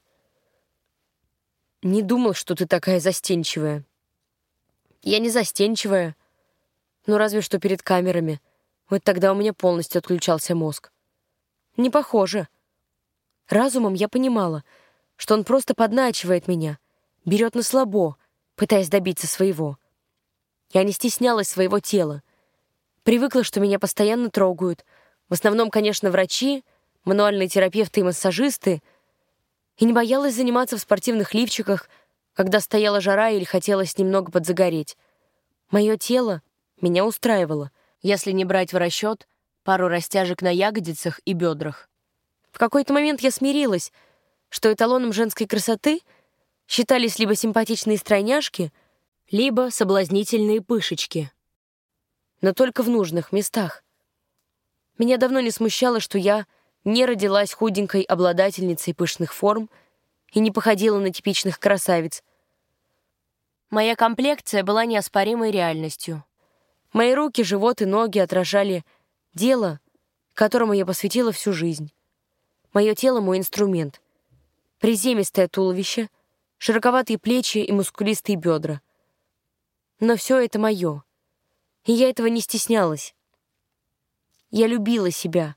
«Не думал, что ты такая застенчивая». «Я не застенчивая. Ну, разве что перед камерами. Вот тогда у меня полностью отключался мозг». «Не похоже». Разумом я понимала, что он просто подначивает меня, берет на слабо, пытаясь добиться своего. Я не стеснялась своего тела. Привыкла, что меня постоянно трогают. В основном, конечно, врачи, мануальные терапевты и массажисты. И не боялась заниматься в спортивных лифчиках, когда стояла жара или хотелось немного подзагореть. Мое тело меня устраивало, если не брать в расчет пару растяжек на ягодицах и бедрах. В какой-то момент я смирилась, что эталоном женской красоты считались либо симпатичные стройняшки, либо соблазнительные пышечки. Но только в нужных местах. Меня давно не смущало, что я не родилась худенькой обладательницей пышных форм и не походила на типичных красавиц. Моя комплекция была неоспоримой реальностью. Мои руки, живот и ноги отражали дело, которому я посвятила всю жизнь. Мое тело — мой инструмент. Приземистое туловище, широковатые плечи и мускулистые бедра. Но все это мое. И я этого не стеснялась. Я любила себя.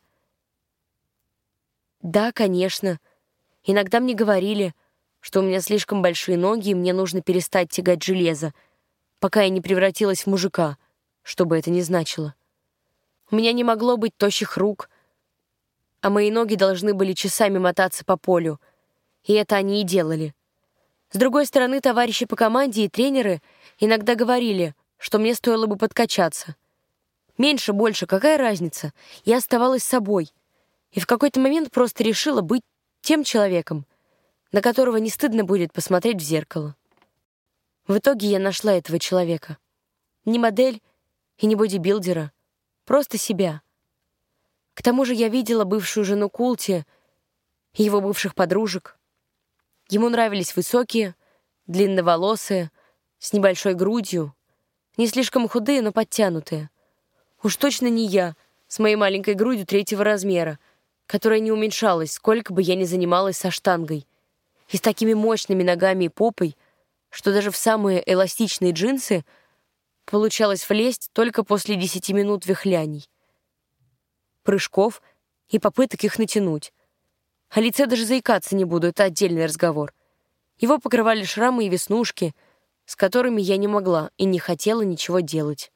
Да, конечно. Иногда мне говорили, что у меня слишком большие ноги, и мне нужно перестать тягать железо, пока я не превратилась в мужика, что бы это ни значило. У меня не могло быть тощих рук, а мои ноги должны были часами мотаться по полю, и это они и делали. С другой стороны, товарищи по команде и тренеры иногда говорили, что мне стоило бы подкачаться. Меньше, больше, какая разница? Я оставалась собой. И в какой-то момент просто решила быть тем человеком, на которого не стыдно будет посмотреть в зеркало. В итоге я нашла этого человека. Не модель и не бодибилдера, просто себя. К тому же я видела бывшую жену Култи и его бывших подружек. Ему нравились высокие, длинноволосые, с небольшой грудью, не слишком худые, но подтянутые. Уж точно не я, с моей маленькой грудью третьего размера, которая не уменьшалась, сколько бы я ни занималась со штангой, и с такими мощными ногами и попой, что даже в самые эластичные джинсы получалось влезть только после десяти минут вихляний, прыжков и попыток их натянуть. О лице даже заикаться не буду, это отдельный разговор. Его покрывали шрамы и веснушки, с которыми я не могла и не хотела ничего делать.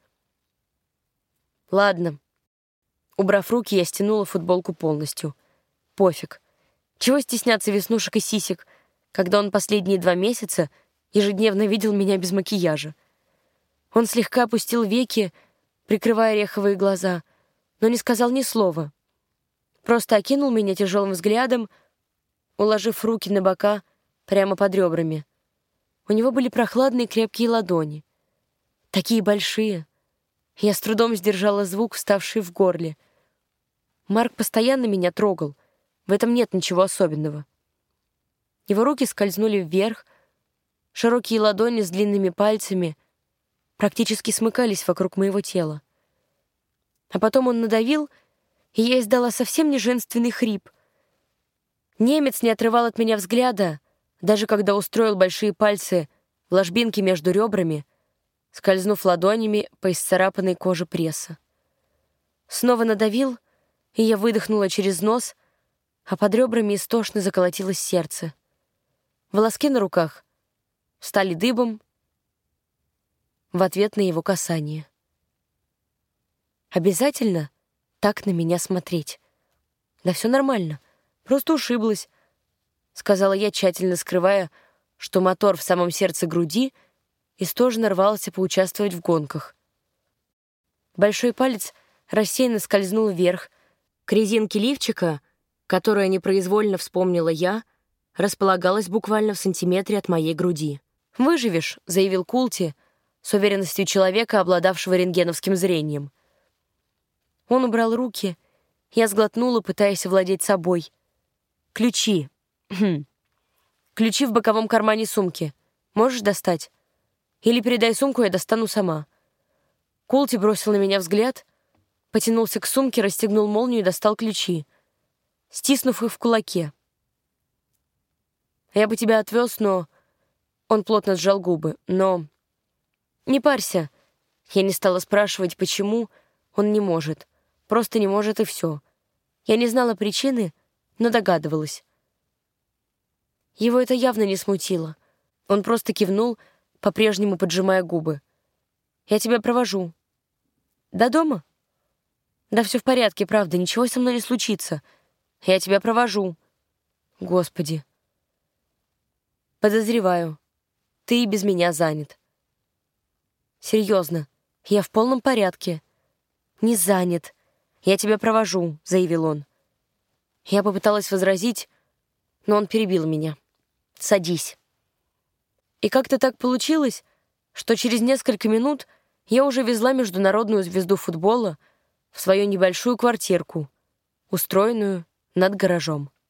Ладно. Убрав руки, я стянула футболку полностью. Пофиг. Чего стесняться веснушек и сисек, когда он последние два месяца ежедневно видел меня без макияжа. Он слегка опустил веки, прикрывая ореховые глаза, но не сказал ни слова. Просто окинул меня тяжелым взглядом, уложив руки на бока прямо под ребрами. У него были прохладные крепкие ладони. Такие большие. Я с трудом сдержала звук, вставший в горле. Марк постоянно меня трогал. В этом нет ничего особенного. Его руки скользнули вверх, широкие ладони с длинными пальцами практически смыкались вокруг моего тела. А потом он надавил, и я издала совсем не женственный хрип. Немец не отрывал от меня взгляда, даже когда устроил большие пальцы в ложбинке между ребрами, скользнув ладонями по исцарапанной коже пресса. Снова надавил, и я выдохнула через нос, а под ребрами истошно заколотилось сердце. Волоски на руках встали дыбом в ответ на его касание. Обязательно так на меня смотреть? Да все нормально, просто ушиблась, сказала я, тщательно скрывая, что мотор в самом сердце груди истошно рвался поучаствовать в гонках. Большой палец рассеянно скользнул вверх, к резинке лифчика, которая непроизвольно вспомнила я, располагалась буквально в сантиметре от моей груди. «Выживешь», — заявил Култи с уверенностью человека, обладавшего рентгеновским зрением. Он убрал руки, я сглотнула, пытаясь овладеть собой. «Ключи. Ключи в боковом кармане сумки. Можешь достать? Или передай сумку, я достану сама». Култи бросил на меня взгляд, потянулся к сумке, расстегнул молнию и достал ключи, стиснув их в кулаке. «Я бы тебя отвез, но...» Он плотно сжал губы. «Но...» «Не парься». Я не стала спрашивать, почему он не может. Просто не может, и все. Я не знала причины, но догадывалась. Его это явно не смутило. Он просто кивнул, по-прежнему поджимая губы. «Я тебя провожу». «До дома?» «Да все в порядке, правда, ничего со мной не случится. Я тебя провожу». «Господи». «Подозреваю, ты и без меня занят». «Серьезно, я в полном порядке». «Не занят. Я тебя провожу», — заявил он. Я попыталась возразить, но он перебил меня. «Садись». И как-то так получилось, что через несколько минут я уже везла международную звезду футбола в свою небольшую квартирку, устроенную над гаражом.